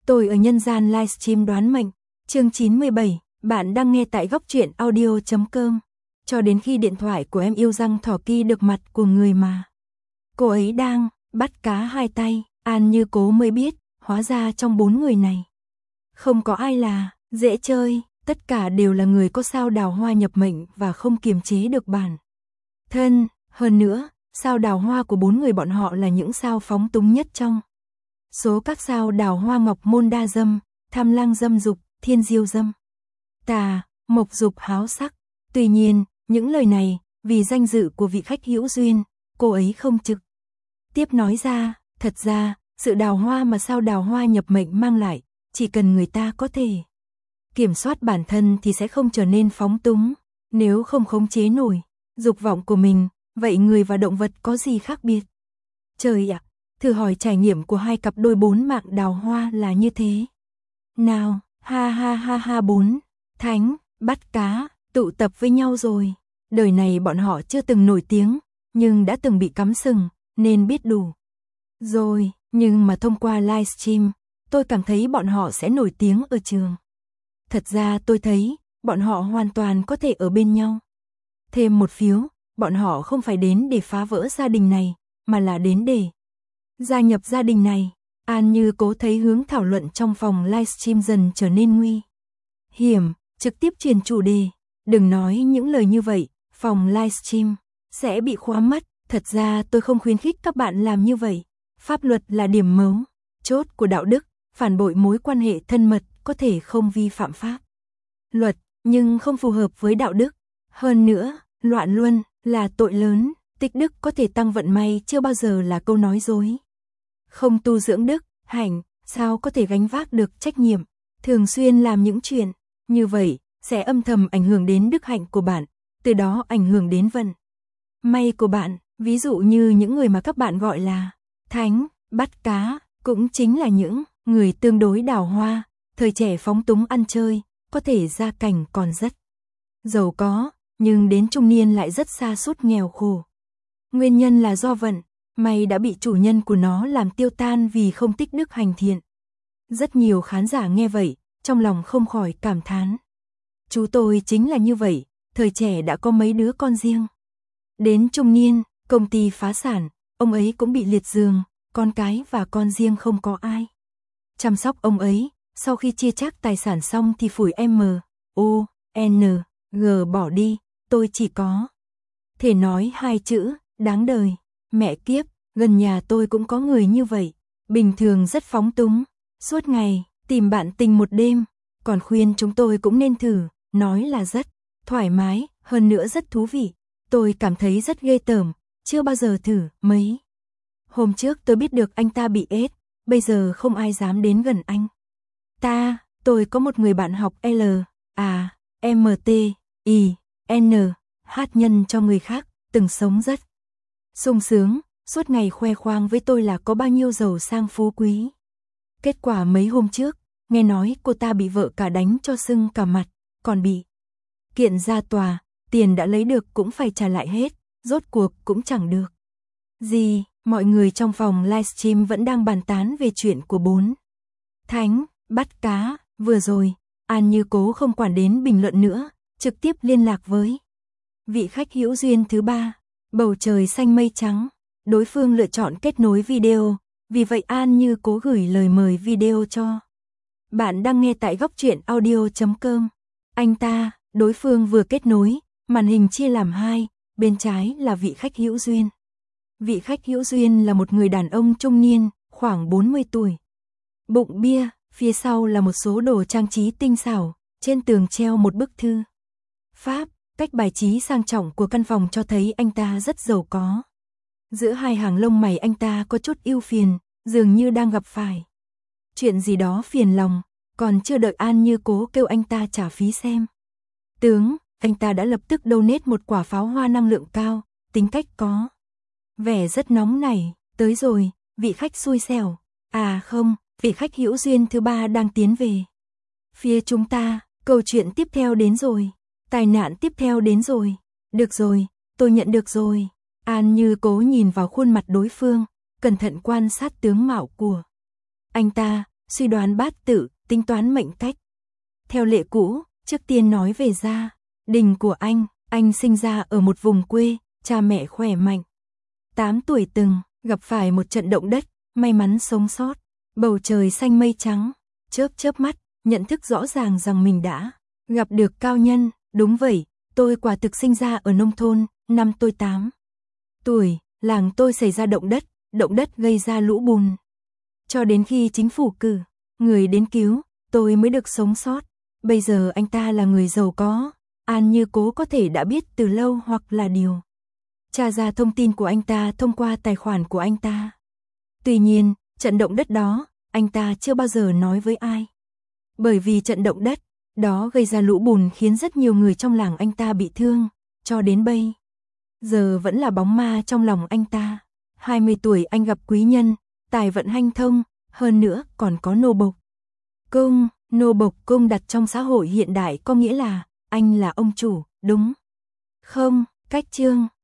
Tôi ở nhân gian livestream đoán mệnh, chương 97, bạn đang nghe tại góc truyện audio.com. Cho đến khi điện thoại của em yêu răng thỏ kia được mặt của người mà cô ấy đang bắt cá hai tay, An Như Cố mới biết, hóa ra trong 4 người này không có ai là dễ chơi, tất cả đều là người có sao đào hoa nhập mệnh và không kiềm chế được bản thân. Hơn nữa, sao đào hoa của 4 người bọn họ là những sao phóng túng nhất trong số các sao đào hoa: Ngọc Môn Đa Dâm, Tham Lang Dâm Dục, Thiên Diêu Dâm Tà, Mộc Dục Háo Sắc. Tuy nhiên, những lời này, vì danh dự của vị khách hữu duyên, cô ấy không trực tiếp nói ra. Thật ra, sự đào hoa mà sao đào hoa nhập mệnh mang lại, chỉ cần người ta có thể kiểm soát bản thân thì sẽ không trở nên phóng túng. Nếu không khống chế nổi dục vọng của mình, vậy người và động vật có gì khác biệt? Trời ạ, thử hỏi trải nghiệm của hai cặp đôi 4 mạng đào hoa là như thế nào? Ha ha ha ha. 4 thánh bắt cá tụ tập với nhau rồi. Đời này bọn họ chưa từng nổi tiếng, nhưng đã từng bị cắm sừng, nên biết đủ rồi. Nhưng mà thông qua livestream, tôi cảm thấy bọn họ sẽ nổi tiếng ở trường. Thật ra tôi thấy, bọn họ hoàn toàn có thể ở bên nhau. Thêm một phiếu, bọn họ không phải đến để phá vỡ gia đình này, mà là đến để gia nhập gia đình này. An Như Cố thấy hướng thảo luận trong phòng livestream dần trở nên nguy hiểm, trực tiếp truyền chủ đề. Đừng nói những lời như vậy, phòng livestream sẽ bị khóa mất. Thật ra tôi không khuyến khích các bạn làm như vậy. Pháp luật là điểm mấu chốt của đạo đức, phản bội mối quan hệ thân mật có thể không vi phạm pháp luật, nhưng không phù hợp với đạo đức. Hơn nữa, loạn luân là tội lớn, tích đức có thể tăng vận may chưa bao giờ là câu nói dối. Không tu dưỡng đức, hạnh, sao có thể gánh vác được trách nhiệm? Thường xuyên làm những chuyện như vậy sẽ âm thầm ảnh hưởng đến đức hạnh của bạn, từ đó ảnh hưởng đến vận may của bạn. Ví dụ như những người mà các bạn gọi là thánh bắt cá, cũng chính là những người tương đối đào hoa, thời trẻ phóng túng ăn chơi, có thể gia cảnh còn rất giàu có, nhưng đến trung niên lại rất sa sút nghèo khổ. Nguyên nhân là do vận may đã bị chủ nhân của nó làm tiêu tan vì không tích đức hành thiện. Rất nhiều khán giả nghe vậy, trong lòng không khỏi cảm thán. Chú tôi chính là như vậy, thời trẻ đã có mấy đứa con riêng. Đến trung niên, công ty phá sản, ông ấy cũng bị liệt giường, con cái và con riêng không có ai chăm sóc ông ấy. Sau khi chia chác tài sản xong thì phủi M.O.N.G bỏ đi. Tôi chỉ có thể nói 2 chữ, đáng đời. Mẹ kiếp, gần nhà tôi cũng có người như vậy. Bình thường rất phóng túng, suốt ngày tìm bạn tình một đêm, còn khuyên chúng tôi cũng nên thử, nói là rất thoải mái, hơn nữa rất thú vị. Tôi cảm thấy rất ghê tởm, chưa bao giờ thử. Mấy hôm trước tôi biết được anh ta bị AIDS, bây giờ không ai dám đến gần anh ta. Tôi có một người bạn học LAMTIN hát nhân cho người khác, từng sống rất sung sướng, suốt ngày khoe khoang với tôi là có bao nhiêu giàu sang phú quý. Kết quả mấy hôm trước, nghe nói cô ta bị vợ cả đánh cho sưng cả mặt, còn bị kiện ra tòa, tiền đã lấy được cũng phải trả lại hết, rốt cuộc cũng chẳng được gì. Mọi người trong phòng livestream vẫn đang bàn tán về chuyện của 4 thánh bắt cá. Vừa rồi, An Như Cố không quản đến bình luận nữa, trực tiếp liên lạc với vị khách hữu duyên thứ 3. Bầu trời xanh mây trắng, đối phương lựa chọn kết nối video, vì vậy An Như Cố gửi lời mời video cho bạn đang nghe tại góc truyện audio.com. Anh ta, đối phương vừa kết nối, màn hình chia làm 2, bên trái là vị khách hữu duyên. Vị khách hữu duyên là một người đàn ông trung niên, khoảng 40 tuổi. Bụng bia, phía sau là một số đồ trang trí tinh xảo, trên tường treo một bức thư pháp. Cách bài trí sang trọng của căn phòng cho thấy anh ta rất giàu có. Giữa hai hàng lông mày anh ta có chút ưu phiền, dường như đang gặp phải chuyện gì đó phiền lòng. Còn chưa đợi An Như Cố kêu anh ta trả phí xem tướng, anh ta đã lập tức donate một quả pháo hoa năng lượng cao, tính cách có vẻ rất nóng nảy. Tới rồi, vị khách xui xẻo. À không, vị khách hữu duyên thứ 3 đang tiến về phía chúng ta. Câu chuyện tiếp theo đến rồi. Tai nạn tiếp theo đến rồi. Được rồi, tôi nhận được rồi. An Như Cố nhìn vào khuôn mặt đối phương, cẩn thận quan sát tướng mạo của anh ta. suy đoán bát tự, tính toán mệnh cách. Theo lệ cũ, trước tiên nói về gia đình của anh sinh ra ở một vùng quê, cha mẹ khỏe mạnh. 8 tuổi từng gặp phải một trận động đất, may mắn sống sót. Bầu trời xanh mây trắng, chớp mắt, nhận thức rõ ràng rằng mình đã gặp được cao nhân. Đúng vậy, tôi quả thực sinh ra ở nông thôn. Năm tôi 8 tuổi, làng tôi xảy ra động đất gây ra lũ bùn. Cho đến khi chính phủ cử người đến cứu, tôi mới được sống sót. Bây giờ anh ta là người giàu có, An Như Cố có thể đã biết từ lâu hoặc là điều tra ra thông tin của anh ta thông qua tài khoản của anh ta. Tuy nhiên, trận động đất đó, anh ta chưa bao giờ nói với ai. Bởi vì trận động đất đó gây ra lũ bùn khiến rất nhiều người trong làng anh ta bị thương, cho đến bây giờ vẫn là bóng ma trong lòng anh ta. 20 tuổi anh gặp quý nhân, tài vận hanh thông, hơn nữa còn có nô bộc cung. Nô bộc cung đặt trong xã hội hiện đại có nghĩa là anh là ông chủ, đúng không? Cách chương